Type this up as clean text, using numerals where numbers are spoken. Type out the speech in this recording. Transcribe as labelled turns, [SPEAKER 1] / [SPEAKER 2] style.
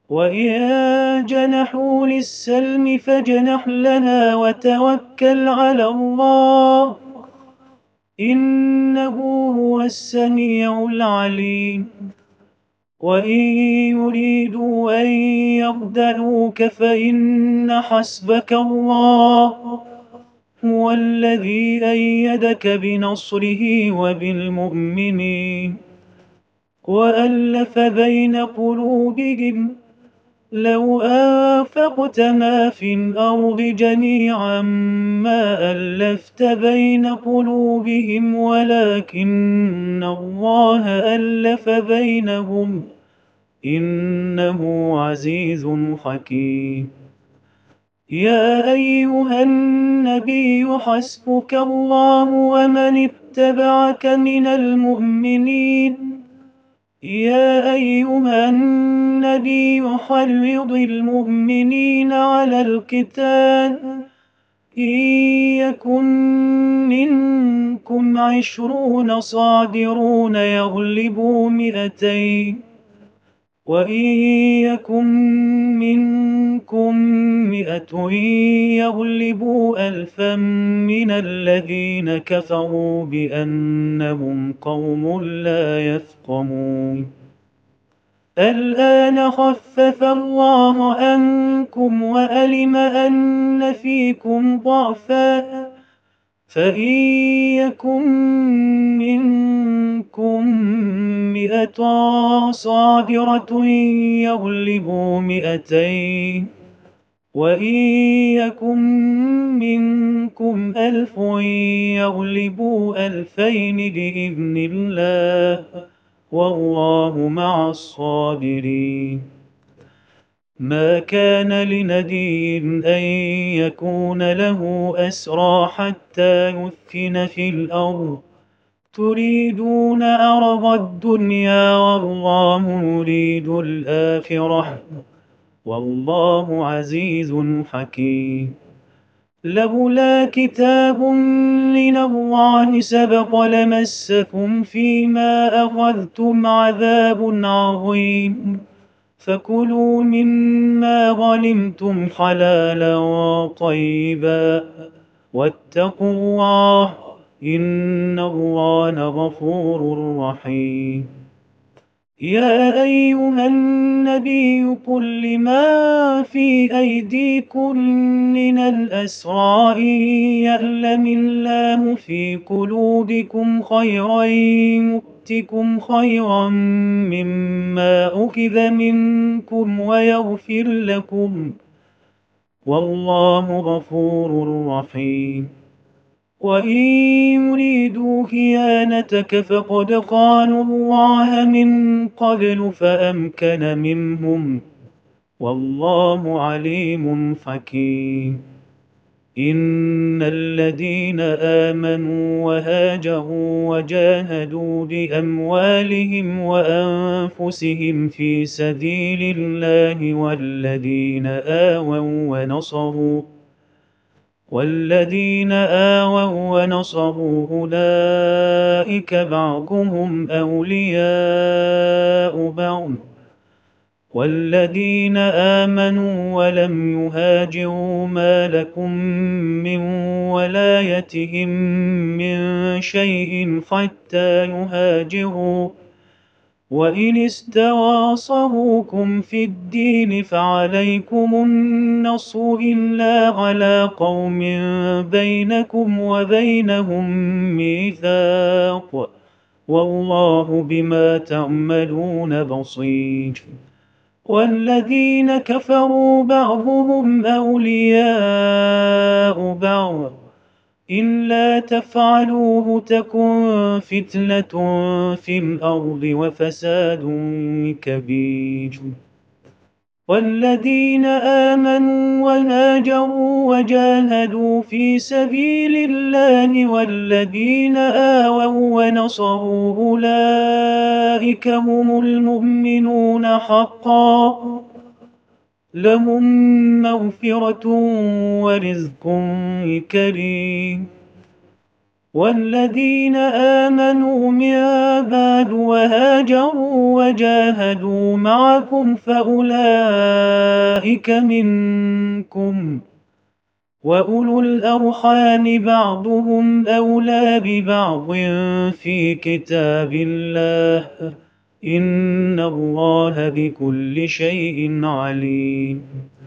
[SPEAKER 1] وإن جنحوا للسلم فاجنح لها وتوكل على الله إنه هو السميع العليم. وإن يريدوا أن يخدعوك فإن حسبك الله هو الذي أيدك بنصره وبالمؤمنين وألف بين قلوبهم لو أنفقت ما في الأرض جميعا ما ألفت بين قلوبهم ولكن الله ألف بينهم إنه عزيز حكيم. يا أيها النبي حسبك الله ومن اتبعك من المؤمنين. يا أيها النبي حرض المؤمنين على القتال إن يكن منكم 20 صابرون يغلبوا 200 وإن يكن منكم 100 يغلبوا 1000 من الذين كفروا بأنهم قوم لا يفقهون. الآن خفف الله عنكم وألم أن فيكم ضعفا فإن يكن منكم 100 صابرة يغلبوا 200 وإن يكن منكم 1000 يغلبوا 2000 بإذن الله والله مع الصابرين. ما كان لنبي أن يكون له أسرى حتى يثخن في الأرض تريدون عرض الدنيا والله يريد الآخرة والله عزيز حكيم. لولا كتاب من الله سبق لمسكم فيما أخذتم عذاب عظيم فكلوا مما غنمتم حلالا طيبا واتقوا الله إن الله غفور رحيم. يا أيها النبي قل لمن في أيديكم من الأسرى إن يعلم الله في قلوبكم خيرا يؤتكم خيرا مما أخذ منكم ويغفر لكم والله غفور رحيم. وإن يريدوا خيانتك فقد خانوا الله من قبل فأمكن منهم والله عليم حكيم. إن الذين آمنوا وهاجروا وجاهدوا بأموالهم وأنفسهم في سبيل الله والذين آووا ونصروا أولئك بعضهم أولياء بعض والذين آمنوا ولم يهاجروا ما لكم من ولايتهم من شيء حتى يهاجروا وإن استواصروكم في الدين فعليكم النصر إلا على قوم بينكم وبينهم ميثاق والله بما تعملون بصير. والذين كفروا بعضهم أولياء بعض إلا تفعلوه تكن فتنة في الأرض وفساد كبير. والذين آمنوا وهاجروا وجاهدوا في سبيل الله والذين آووا ونصروا أولئك هم المؤمنون حقا لهم مغفرة ورزق كريم. والذين آمنوا من بعد وهاجروا وجاهدوا معكم فأولئك منكم، وأولو الأرحام بعضهم أولى ببعض في كتاب الله، إن الله بكل شيء عليم.